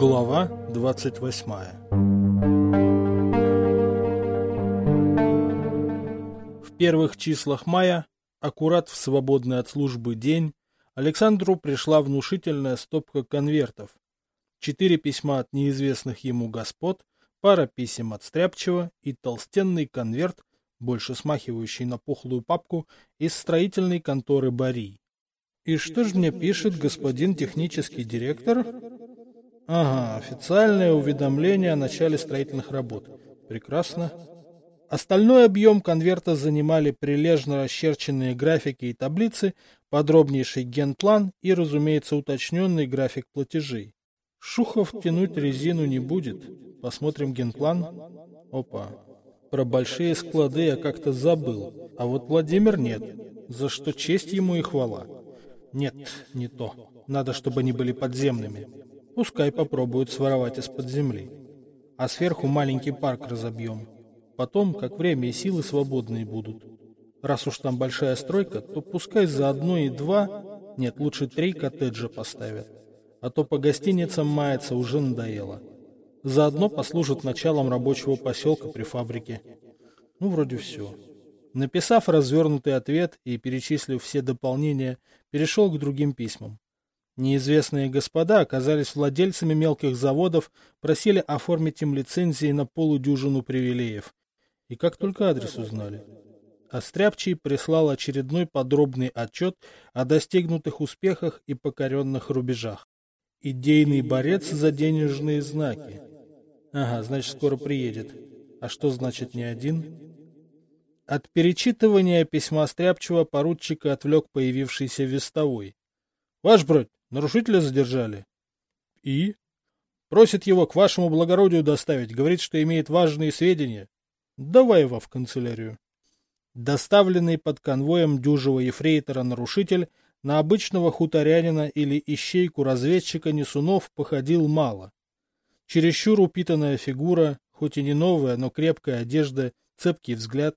Глава 28. В первых числах мая, аккурат в свободный от службы день, Александру пришла внушительная стопка конвертов. 4 письма от неизвестных ему господ, пара писем от Стряпчего и толстенный конверт, больше смахивающий на пухлую папку, из строительной конторы Бари. «И что же мне пишет господин технический директор?» «Ага, официальное уведомление о начале строительных работ. Прекрасно». Остальной объем конверта занимали прилежно расчерченные графики и таблицы, подробнейший генплан и, разумеется, уточненный график платежей. Шухов тянуть резину не будет. Посмотрим генплан. Опа. Про большие склады я как-то забыл. А вот Владимир нет. За что честь ему и хвала. Нет, не то. Надо, чтобы они были подземными. Пускай попробуют своровать из-под земли. А сверху маленький парк разобьем. Потом, как время и силы свободные будут. Раз уж там большая стройка, то пускай за одно и два, нет, лучше 3 коттеджа поставят. А то по гостиницам маяться уже надоело. Заодно послужит началом рабочего поселка при фабрике. Ну, вроде все. Написав развернутый ответ и перечислив все дополнения, перешел к другим письмам. Неизвестные господа оказались владельцами мелких заводов, просили оформить им лицензии на полудюжину привилеев. И как только адрес узнали. А Стряпчий прислал очередной подробный отчет о достигнутых успехах и покоренных рубежах. Идейный борец за денежные знаки. Ага, значит, скоро приедет. А что значит не один? От перечитывания письма Стряпчего поручика отвлек появившийся вестовой. Ваш брат, нарушителя задержали. И? Просит его к вашему благородию доставить, говорит, что имеет важные сведения. Давай его в канцелярию. Доставленный под конвоем дюжего ефрейтора нарушитель на обычного хуторянина или ищейку разведчика Несунов походил мало. Чересчур упитанная фигура, хоть и не новая, но крепкая одежда, цепкий взгляд.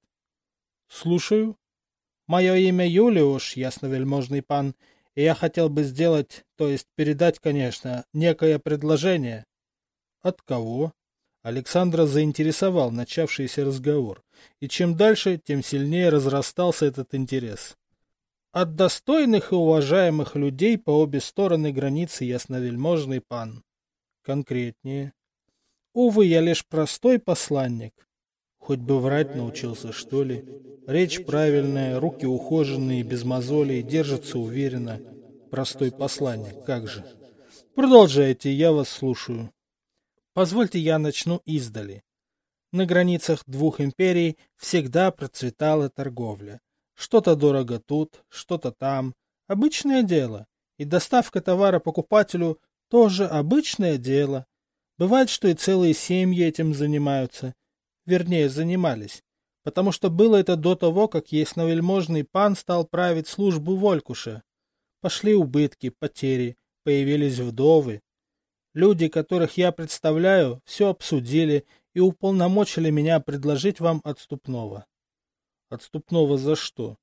Слушаю. Мое имя Юлиуш, ясновельможный пан, и я хотел бы сделать, то есть передать, конечно, некое предложение. От кого? Александра заинтересовал начавшийся разговор, и чем дальше, тем сильнее разрастался этот интерес. От достойных и уважаемых людей по обе стороны границы, ясновельможный пан. Конкретнее. Увы, я лишь простой посланник. Хоть бы врать научился, что ли. Речь правильная, руки ухоженные, без мозолей, держатся уверенно. Простой посланник, как же. Продолжайте, я вас слушаю. Позвольте я начну издали. На границах двух империй всегда процветала торговля. Что-то дорого тут, что-то там. Обычное дело. И доставка товара покупателю тоже обычное дело. Бывает, что и целые семьи этим занимаются. Вернее, занимались. Потому что было это до того, как ясновельможный пан стал править службу Волькуша. Пошли убытки, потери, появились вдовы. Люди, которых я представляю, все обсудили и уполномочили меня предложить вам отступного. Отступного за что?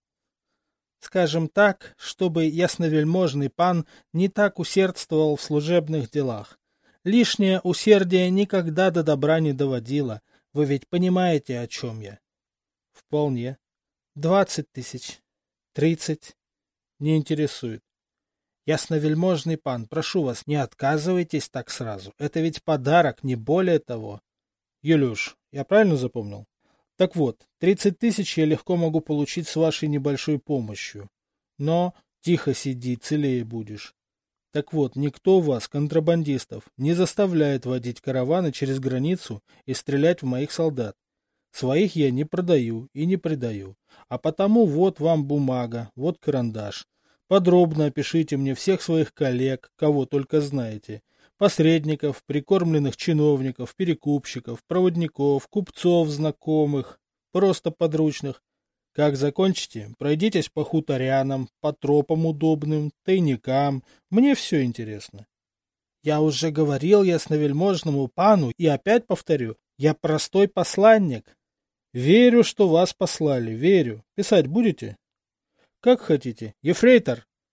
Скажем так, чтобы ясновельможный пан не так усердствовал в служебных делах. Лишнее усердие никогда до добра не доводило. Вы ведь понимаете, о чем я? Вполне. 20 тысяч. 30. Не интересует. Ясновельможный пан, прошу вас, не отказывайтесь так сразу. Это ведь подарок, не более того. Юлюш, я правильно запомнил? Так вот, 30 тысяч я легко могу получить с вашей небольшой помощью. Но тихо сиди, целее будешь. Так вот, никто вас, контрабандистов, не заставляет водить караваны через границу и стрелять в моих солдат. Своих я не продаю и не предаю. А потому вот вам бумага, вот карандаш. Подробно опишите мне всех своих коллег, кого только знаете. Посредников, прикормленных чиновников, перекупщиков, проводников, купцов, знакомых, просто подручных. Как закончите, пройдитесь по хуторянам, по тропам удобным, тайникам. Мне все интересно. Я уже говорил ясновельможному пану и опять повторю, я простой посланник. Верю, что вас послали, верю. Писать будете? Как хотите. Ефрейтор!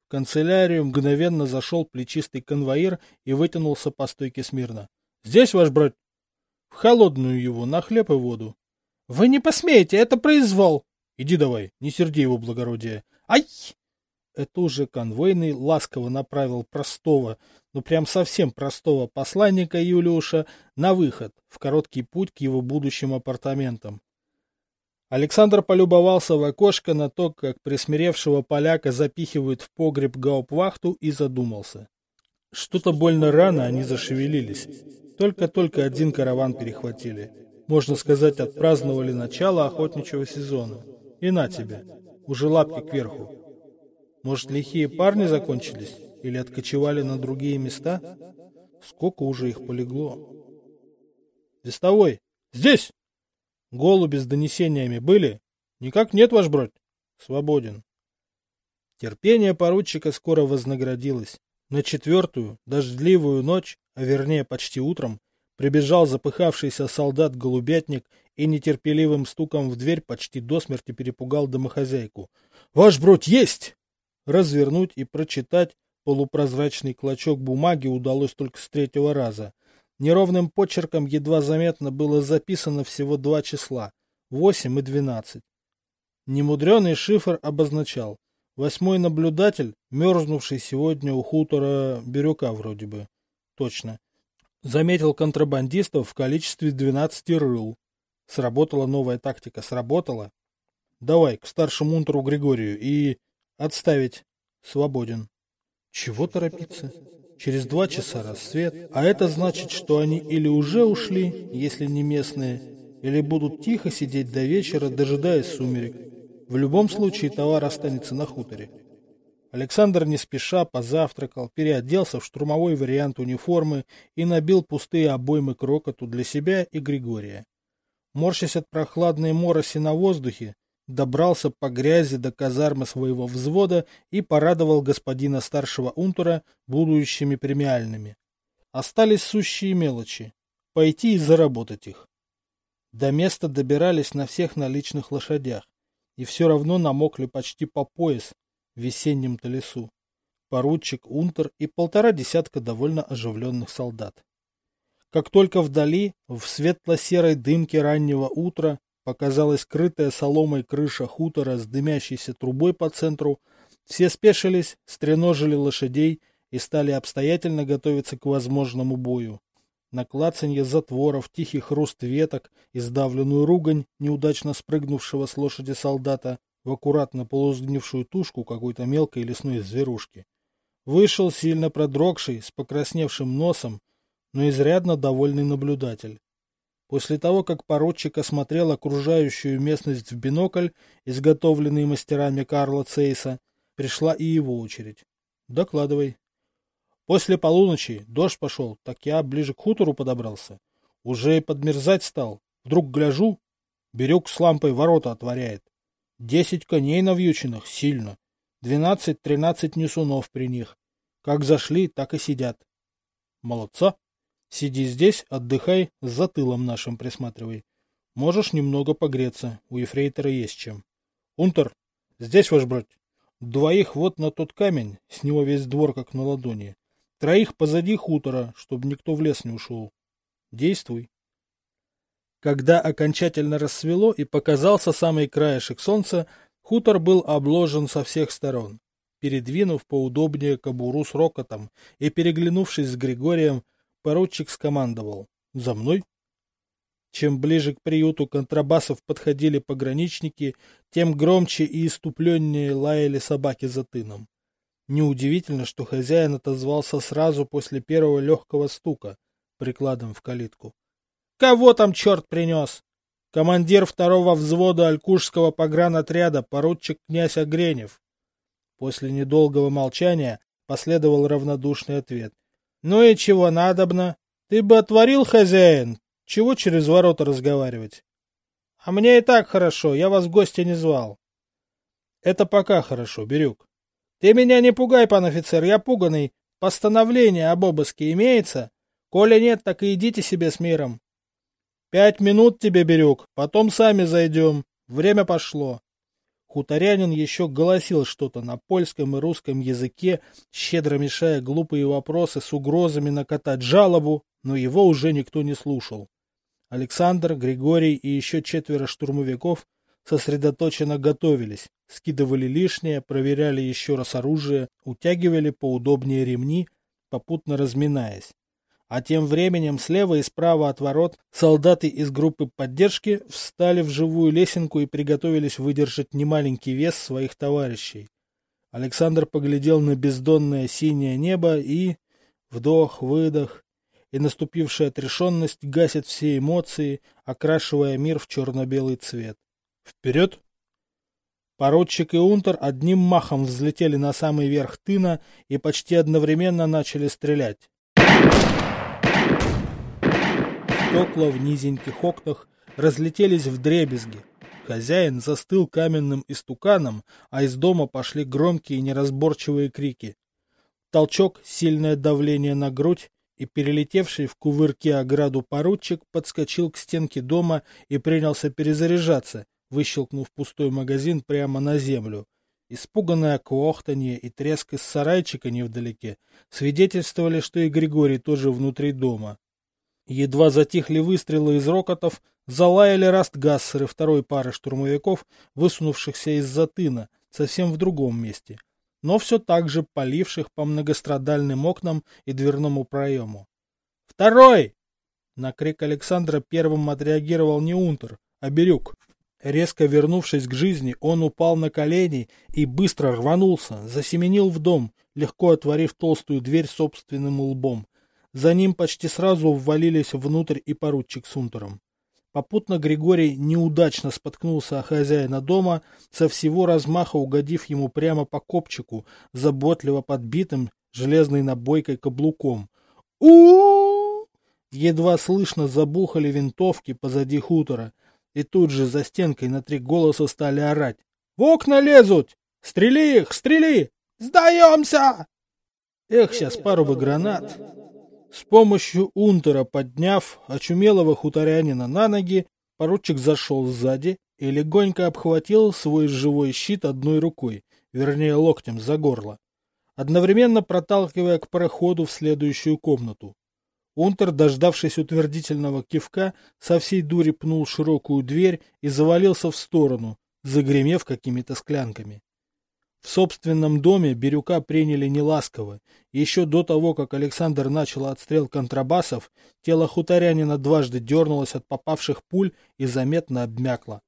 В канцелярию мгновенно зашел плечистый конвоир и вытянулся по стойке смирно. — Здесь, ваш брат? — В холодную его, на хлеб и воду. — Вы не посмеете, это произвол! — Иди давай, не серди его благородие. — Ай! Это уже конвойный ласково направил простого, ну прям совсем простого посланника Юлиуша на выход, в короткий путь к его будущим апартаментам. Александр полюбовался в окошко на то, как присмиревшего поляка запихивают в погреб гауптвахту, и задумался. Что-то больно рано они зашевелились. Только-только один караван перехватили. Можно сказать, отпраздновали начало охотничьего сезона. И на тебе, уже лапки кверху. Может, лихие парни закончились? Или откочевали на другие места? Сколько уже их полегло? Вестовой! Здесь! Голуби с донесениями были? Никак нет, ваш брат. Свободен. Терпение поручика скоро вознаградилось. На 4-ю, дождливую ночь, а вернее почти утром, прибежал запыхавшийся солдат-голубятник и нетерпеливым стуком в дверь почти до смерти перепугал домохозяйку. «Ваш брат есть!» Развернуть и прочитать полупрозрачный клочок бумаги удалось только с 3-го раза. Неровным почерком едва заметно было записано всего 2 числа — 8 и 12. Немудреный шифр обозначал: 8-й наблюдатель, мерзнувший сегодня у хутора Бирюка вроде бы. Точно. Заметил контрабандистов в количестве 12 рыл. Сработала новая тактика. Сработала. Давай к старшему унтеру Григорию и... Отставить. Свободен. Чего торопиться? Через 2 часа рассвет, а это значит, что они или уже ушли, если не местные, или будут тихо сидеть до вечера, дожидаясь сумерек. В любом случае товар останется на хуторе. Александр не спеша позавтракал, переоделся в штурмовой вариант униформы и набил пустые обоймы крокоту для себя и Григория. Морщась от прохладной мороси на воздухе, добрался по грязи до казармы своего взвода и порадовал господина старшего унтера будущими премиальными. Остались сущие мелочи. Пойти и заработать их. До места добирались на всех наличных лошадях, и все равно намокли почти по пояс в весеннем-то лесу. Поручик, унтер и 1,5 десятка довольно оживленных солдат. Как только вдали, в светло-серой дымке раннего утра, показалась крытая соломой крыша хутора с дымящейся трубой по центру, все спешились, стреножили лошадей и стали обстоятельно готовиться к возможному бою. На клацанье затворов, тихий хруст веток и сдавленную ругань неудачно спрыгнувшего с лошади солдата в аккуратно полусгнившую тушку какой-то мелкой лесной зверушки. Вышел сильно продрогший, с покрасневшим носом, но изрядно довольный наблюдатель. После того, как поручик осмотрел окружающую местность в бинокль, изготовленный мастерами Карла Цейса, пришла и его очередь. Докладывай. После полуночи дождь пошел, так я ближе к хутору подобрался. Уже и подмерзать стал. Вдруг гляжу, Бирюк с лампой ворота отворяет. 10 коней навьюченных, сильно. 12-13 несунов при них. Как зашли, так и сидят. Молодца. Сиди здесь, отдыхай, за тылом нашим присматривай. Можешь немного погреться, у ефрейтора есть чем. Унтер, здесь ваш брат. 2 вот на тот камень, с него весь двор как на ладони. 3 позади хутора, чтобы никто в лес не ушел. Действуй. Когда окончательно рассвело и показался самый краешек солнца, хутор был обложен со всех сторон. Передвинув поудобнее кобуру с рокотом и переглянувшись с Григорием, поручик скомандовал: «За мной!». Чем ближе к приюту контрабасов подходили пограничники, тем громче и иступленнее лаяли собаки за тыном. Неудивительно, что хозяин отозвался сразу после первого легкого стука прикладом в калитку. «Кого там черт принес?» «Командир 2-го взвода Алькушского погранотряда, поручик князь Огренев». После недолгого молчания последовал равнодушный ответ. «Ну и чего надобно? Ты бы отворил, хозяин? Чего через ворота разговаривать?» «А мне и так хорошо, я вас в гости не звал». «Это пока хорошо, Бирюк». «Ты меня не пугай, пан офицер, я пуганый. Постановление об обыске имеется? Коли нет, так и идите себе с миром». 5 минут тебе, Бирюк, потом сами зайдем. Время пошло». Хуторянин еще голосил что-то на польском и русском языке, щедро мешая глупые вопросы с угрозами накатать жалобу, но его уже никто не слушал. Александр, Григорий и еще 4 штурмовиков сосредоточенно готовились, скидывали лишнее, проверяли еще раз оружие, утягивали поудобнее ремни, попутно разминаясь. А тем временем слева и справа от ворот солдаты из группы поддержки встали в живую лесенку и приготовились выдержать немаленький вес своих товарищей. Александр поглядел на бездонное синее небо и... Вдох-выдох. И наступившая отрешенность гасит все эмоции, окрашивая мир в черно-белый цвет. Вперед! Поручик и унтер одним махом взлетели на самый верх тына и почти одновременно начали стрелять. Стекла в низеньких окнах разлетелись вдребезги. Хозяин застыл каменным истуканом, а из дома пошли громкие неразборчивые крики. Толчок, сильное давление на грудь, и перелетевший в кувырке ограду поручик подскочил к стенке дома и принялся перезаряжаться, выщелкнув пустой магазин прямо на землю. Испуганное квохтанье и треск из сарайчика невдалеке свидетельствовали, что и Григорий тоже внутри дома. Едва затихли выстрелы из рокотов, залаяли растгассеры второй пары штурмовиков, высунувшихся из-за тына, совсем в другом месте, но все так же поливших по многострадальным окнам и дверному проему. «Второй!» На крик Александра первым отреагировал не унтер, а Бирюк. Резко вернувшись к жизни, он упал на колени и быстро рванулся, засеменил в дом, легко отворив толстую дверь собственным лбом. За ним почти сразу ввалились внутрь и поручик с унтером. Попутно Григорий неудачно споткнулся о хозяина дома, со всего размаха угодив ему прямо по копчику, заботливо подбитым железной набойкой каблуком. у Едва слышно забухали винтовки позади хутора, и тут же за стенкой на 3 голоса стали орать. «В окна лезут! Стрели их! Стрели! Сдаемся!» Эх, сейчас пару бы гранат. С помощью унтера подняв очумелого хуторянина на ноги, поручик зашел сзади и легонько обхватил свой живой щит одной рукой, вернее локтем за горло, одновременно проталкивая к проходу в следующую комнату. Унтер, дождавшись утвердительного кивка, со всей дури пнул широкую дверь и завалился в сторону, загремев какими-то склянками. В собственном доме Бирюка приняли неласково. Еще до того, как Александр начал отстрел контрабасов, тело хуторянина дважды дернулось от попавших пуль и заметно обмякло.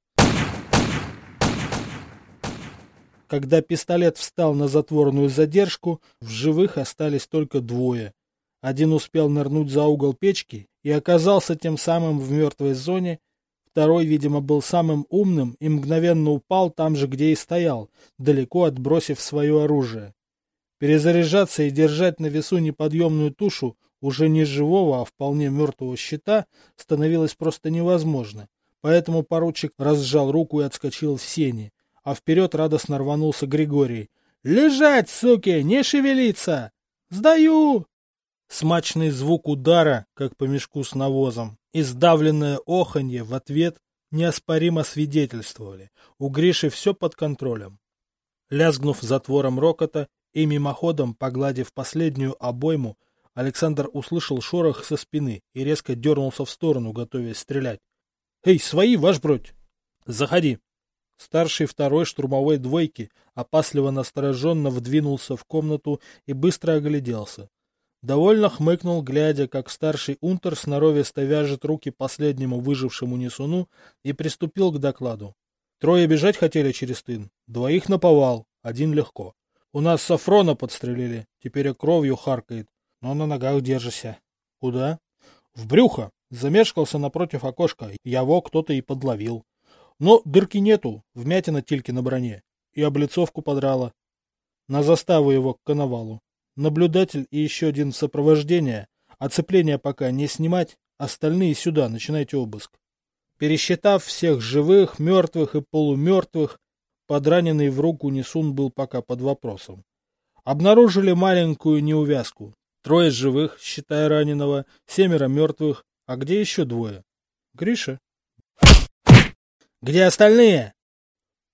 Когда пистолет встал на затворную задержку, в живых остались только 2. Один успел нырнуть за угол печки и оказался тем самым в мертвой зоне. Второй, видимо, был самым умным и мгновенно упал там же, где и стоял, далеко отбросив свое оружие. Перезаряжаться и держать на весу неподъемную тушу уже не живого, а вполне мертвого щита становилось просто невозможно, поэтому поручик разжал руку и отскочил в сени, а вперед радостно рванулся Григорий. «Лежать, суки, не шевелиться! Сдаю!» Смачный звук удара, как по мешку с навозом, и сдавленное оханье в ответ неоспоримо свидетельствовали. У Гриши все под контролем. Лязгнув затвором рокота и мимоходом погладив последнюю обойму, Александр услышал шорох со спины и резко дернулся в сторону, готовясь стрелять. «Эй, свои, ваш бродь!» «Заходи!» Старший второй штурмовой двойки опасливо настороженно вдвинулся в комнату и быстро огляделся. Довольно хмыкнул, глядя, как старший унтер сноровисто вяжет руки последнему выжившему несуну, и приступил к докладу. 3 бежать хотели через тын, 2 наповал, 1 легко. У нас Сафрона подстрелили, теперь кровью харкает, но на ногах держишься. Куда? В брюхо. Замешкался напротив окошка, его кто-то и подловил. Но дырки нету, вмятина тильки на броне, и облицовку подрала. На заставу его к коновалу. Наблюдатель и еще 1 в сопровождение. Оцепление пока не снимать, остальные сюда, начинайте обыск. Пересчитав всех живых, мертвых и полумертвых, подраненный в руку несун был пока под вопросом. Обнаружили маленькую неувязку. 3 живых, считая раненого, 7 мертвых, а где еще 2? Гриша? Где остальные?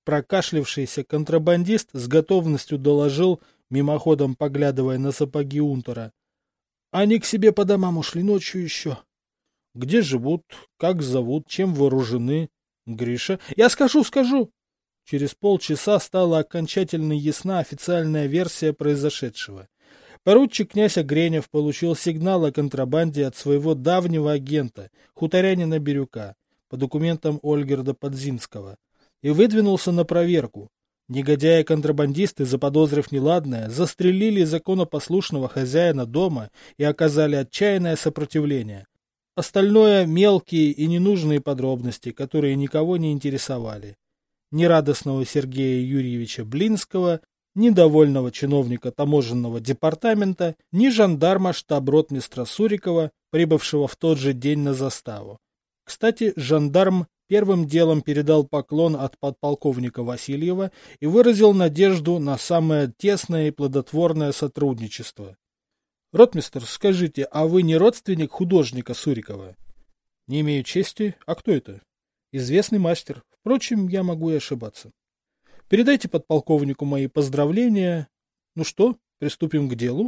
Прокашлявшийся контрабандист с готовностью доложил, мимоходом поглядывая на сапоги унтера. Они к себе по домам ушли ночью еще. Где живут, как зовут, чем вооружены? Гриша. Я скажу. Через полчаса стала окончательно ясна официальная версия произошедшего. Поручик князь Огренев получил сигнал о контрабанде от своего давнего агента, хуторянина Бирюка, по документам Ольгерда Подзинского, и выдвинулся на проверку. Негодяи-контрабандисты, заподозрив неладное, застрелили законопослушного хозяина дома и оказали отчаянное сопротивление. Остальное — мелкие и ненужные подробности, которые никого не интересовали. Ни радостного Сергея Юрьевича Блинского, ни довольного чиновника таможенного департамента, ни жандарма штаб-ротмистра Сурикова, прибывшего в тот же день на заставу. Кстати, жандарм первым делом передал поклон от подполковника Васильева и выразил надежду на самое тесное и плодотворное сотрудничество. Ротмистр, скажите, а вы не родственник художника Сурикова? Не имею чести. А кто это? Известный мастер. Впрочем, я могу и ошибаться. Передайте подполковнику мои поздравления. Ну что, приступим к делу?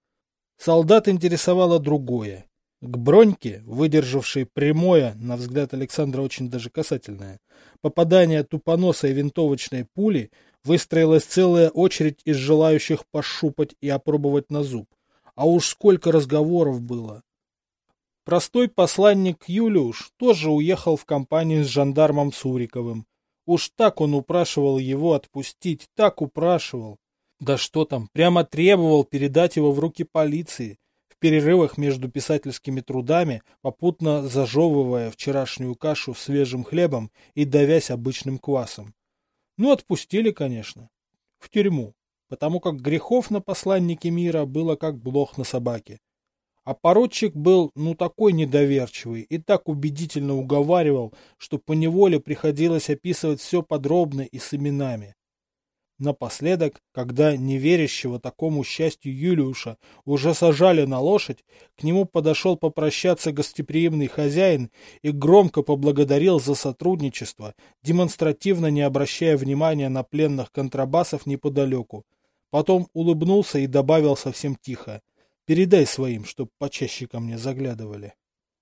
Солдат интересовало другое. К Броньке, выдержавшей прямое, на взгляд Александра очень даже касательное, попадание тупоносой винтовочной пули, выстроилась целая очередь из желающих пощупать и опробовать на зуб. А уж сколько разговоров было. Простой посланник Юлиуш тоже уехал в компанию с жандармом Суриковым. Уж так он упрашивал его отпустить, так упрашивал. Да что там, прямо требовал передать его в руки полиции, в перерывах между писательскими трудами, попутно зажевывая вчерашнюю кашу свежим хлебом и давясь обычным квасом. Ну, отпустили, конечно. В тюрьму. Потому как грехов на посланнике мира было как блох на собаке. А поручик был, такой недоверчивый и так убедительно уговаривал, что поневоле приходилось описывать все подробно и с именами. Напоследок, когда неверящего такому счастью Юлиуша уже сажали на лошадь, к нему подошел попрощаться гостеприимный хозяин и громко поблагодарил за сотрудничество, демонстративно не обращая внимания на пленных контрабасов неподалеку. Потом улыбнулся и добавил совсем тихо: «Передай своим, чтоб почаще ко мне заглядывали».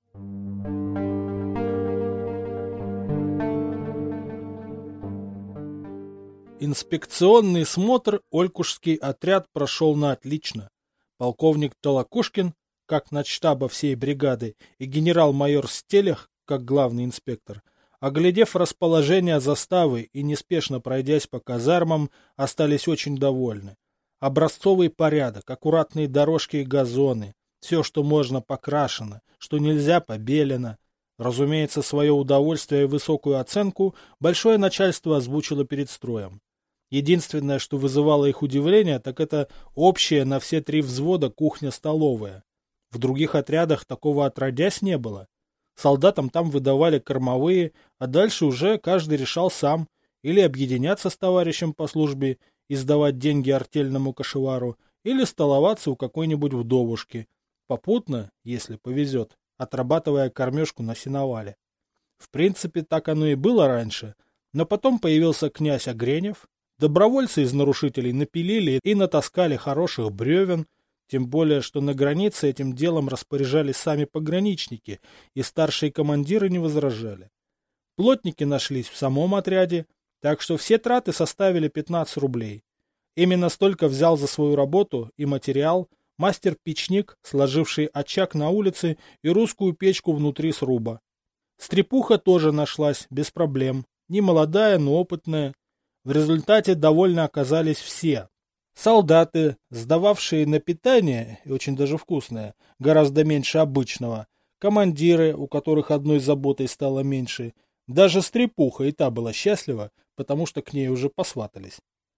Инспекционный смотр Олькушский отряд прошел на отлично. Полковник Толокушкин, как начштаба всей бригады, и генерал-майор Стелях, как главный инспектор, оглядев расположение заставы и неспешно пройдясь по казармам, остались очень довольны. Образцовый порядок, аккуратные дорожки и газоны, все, что можно, покрашено, что нельзя, побелено. Разумеется, свое удовольствие и высокую оценку большое начальство озвучило перед строем. Единственное, что вызывало их удивление, так это общая на все 3 взвода кухня-столовая. В других отрядах такого отродясь не было. Солдатам там выдавали кормовые, а дальше уже каждый решал сам или объединяться с товарищем по службе и сдавать деньги артельному кошевару, или столоваться у какой-нибудь вдовушки, попутно, если повезет, отрабатывая кормежку на сеновале. В принципе, так оно и было раньше, но потом появился князь Огренев, добровольцы из нарушителей напилили и натаскали хороших бревен, тем более, что на границе этим делом распоряжались сами пограничники, и старшие командиры не возражали. Плотники нашлись в самом отряде, так что все траты составили 15 рублей. Именно столько взял за свою работу и материал мастер-печник, сложивший очаг на улице и русскую печку внутри сруба. Стрепуха тоже нашлась, без проблем, не молодая, но опытная. В результате довольны оказались все. Солдаты, сдававшие на питание, и очень даже вкусное, гораздо меньше обычного, командиры, у которых одной заботой стало меньше, даже стрепуха и та была счастлива, потому что к ней уже посватались.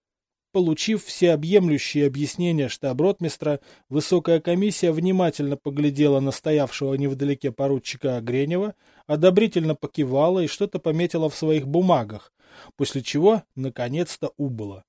Получив всеобъемлющие объяснения штаб-ротмистра, высокая комиссия внимательно поглядела на стоявшего невдалеке поручика Огренева, одобрительно покивала и что-то пометила в своих бумагах, после чего наконец-то убыла.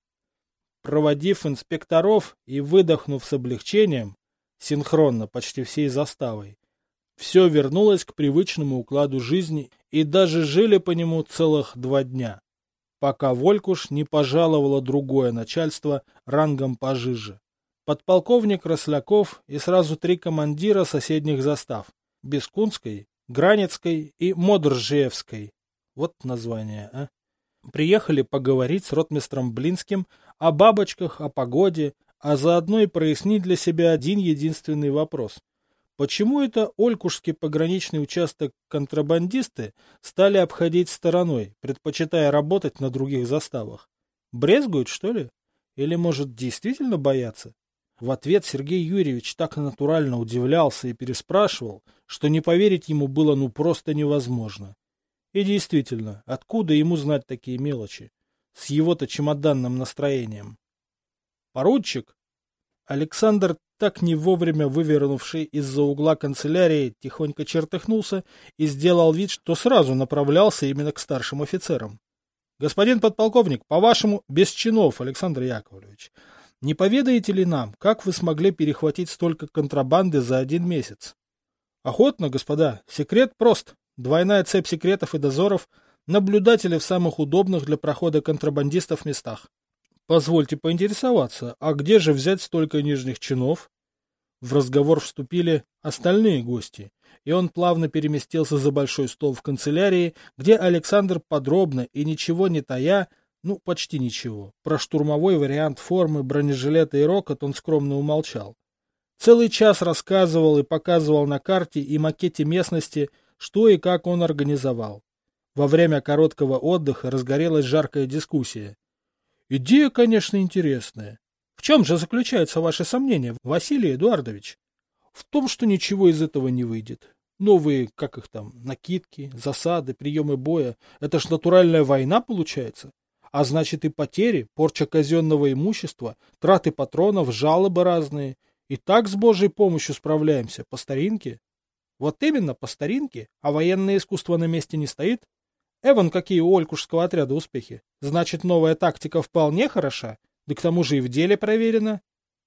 Проводив инспекторов и выдохнув с облегчением, синхронно почти всей заставой, все вернулось к привычному укладу жизни и даже жили по нему целых 2 дня. пока в Олькуш не пожаловало другое начальство рангом пожиже. Подполковник Росляков и сразу 3 командира соседних застав – Бескунской, Гранецкой и Модржевской. Вот название, а? Приехали поговорить с ротмистром Блинским о бабочках, о погоде, а заодно и прояснить для себя один единственный вопрос. Почему это Олькушский пограничный участок контрабандисты стали обходить стороной, предпочитая работать на других заставах? Брезгуют, что ли? Или, может, действительно боятся? В ответ Сергей Юрьевич так натурально удивлялся и переспрашивал, что не поверить ему было просто невозможно. И действительно, откуда ему знать такие мелочи? С его-то чемоданным настроением. «Поручик!» Александр, так не вовремя вывернувший из-за угла канцелярии, тихонько чертыхнулся и сделал вид, что сразу направлялся именно к старшим офицерам. «Господин подполковник, по-вашему, без чинов, Александр Яковлевич, не поведаете ли нам, как вы смогли перехватить столько контрабанды за 1 месяц?» «Охотно, господа. Секрет прост. Двойная цепь секретов и дозоров, наблюдатели в самых удобных для прохода контрабандистов местах. Позвольте поинтересоваться, а где же взять столько нижних чинов?» В разговор вступили остальные гости, и он плавно переместился за большой стол в канцелярии, где Александр подробно и ничего не тая, почти ничего, про штурмовой вариант формы, бронежилета и рокот он скромно умолчал. Целый час рассказывал и показывал на карте и макете местности, что и как он организовал. Во время короткого отдыха разгорелась жаркая дискуссия. «Идея, конечно, интересная. В чем же заключаются ваши сомнения, Василий Эдуардович?» «В том, что ничего из этого не выйдет. Новые, накидки, засады, приемы боя. Это ж натуральная война получается. А значит и потери, порча казенного имущества, траты патронов, жалобы разные. И так с Божьей помощью справляемся, по старинке». «Вот именно, по старинке, а военное искусство на месте не стоит? Эван, какие у Олькушского отряда успехи? Значит, новая тактика вполне хороша, да к тому же и в деле проверена».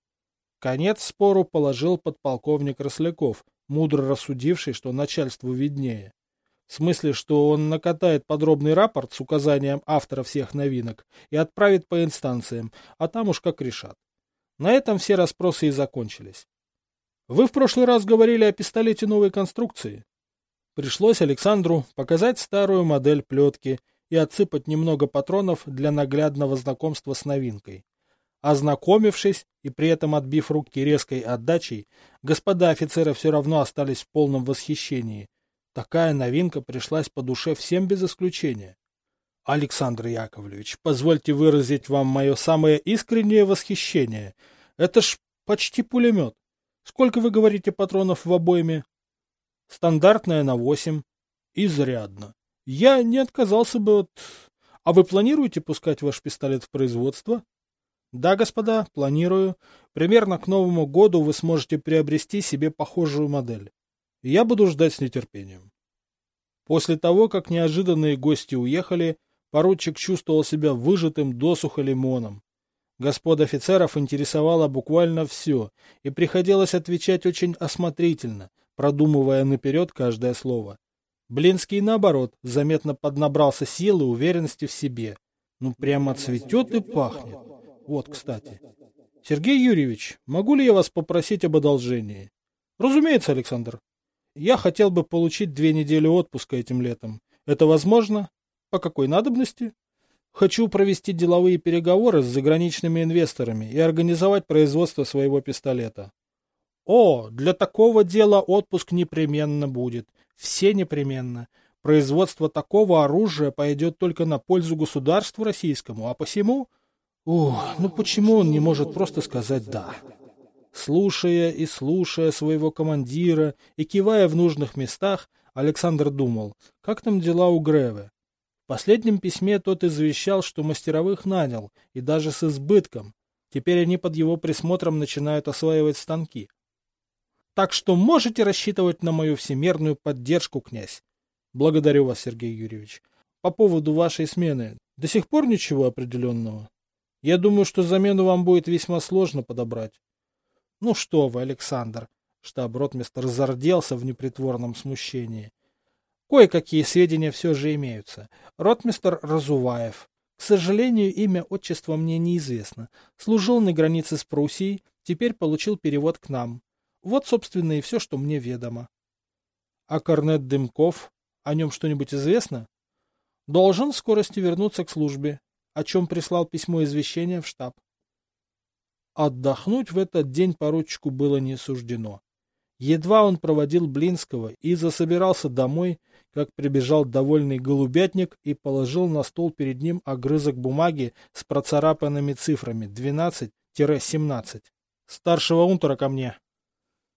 Конец спору положил подполковник Росляков, мудро рассудивший, что начальству виднее. В смысле, что он накатает подробный рапорт с указанием автора всех новинок и отправит по инстанциям, а там уж как решат. На этом все расспросы и закончились. «Вы в прошлый раз говорили о пистолете новой конструкции». Пришлось Александру показать старую модель плетки и отсыпать немного патронов для наглядного знакомства с новинкой. Ознакомившись и при этом отбив руки резкой отдачей, господа офицеры все равно остались в полном восхищении. Такая новинка пришлась по душе всем без исключения. «Александр Яковлевич, позвольте выразить вам мое самое искреннее восхищение. Это ж почти пулемет. Сколько, вы говорите, патронов в обойме?» «Стандартная на 8. Изрядно. Я не отказался бы от... А вы планируете пускать ваш пистолет в производство?» «Да, господа, планирую. Примерно к Новому году вы сможете приобрести себе похожую модель. Я буду ждать с нетерпением». После того, как неожиданные гости уехали, поручик чувствовал себя выжатым досуха лимоном. Господ офицеров интересовало буквально все, и приходилось отвечать очень осмотрительно, продумывая наперед каждое слово. Блинский, наоборот, заметно поднабрался силы и уверенности в себе. Прямо цветет и пахнет. Вот, кстати. «Сергей Юрьевич, могу ли я вас попросить об одолжении?» «Разумеется, Александр. Я хотел бы получить 2 недели отпуска этим летом. Это возможно? По какой надобности?» «Хочу провести деловые переговоры с заграничными инвесторами и организовать производство своего пистолета». «О, для такого дела отпуск непременно будет. Все непременно. Производство такого оружия пойдет только на пользу государству российскому, а посему...» почему он не может просто сказать «да»? Слушая и слушая своего командира и кивая в нужных местах, Александр думал, как там дела у Греве. В последнем письме тот извещал, что мастеровых нанял, и даже с избытком. Теперь они под его присмотром начинают осваивать станки. «Так что можете рассчитывать на мою всемерную поддержку, князь». «Благодарю вас, Сергей Юрьевич. По поводу вашей смены до сих пор ничего определенного? Я думаю, что замену вам будет весьма сложно подобрать». «Ну что вы, Александр!» Штаб-ротмистр зарделся в непритворном смущении. «Кое-какие сведения все же имеются. Ротмистр Разуваев. К сожалению, имя, отчество мне неизвестно. Служил на границе с Пруссией, теперь получил перевод к нам. Вот, собственно, и все, что мне ведомо. А корнет Дымков? О нем что-нибудь известно? Должен в скорости вернуться к службе, о чем прислал письмо извещения в штаб. Отдохнуть в этот день поручику было не суждено. Едва он проводил Блинского и засобирался домой, как прибежал довольный голубятник и положил на стол перед ним огрызок бумаги с процарапанными цифрами 12-17. «Старшего унтера ко мне!»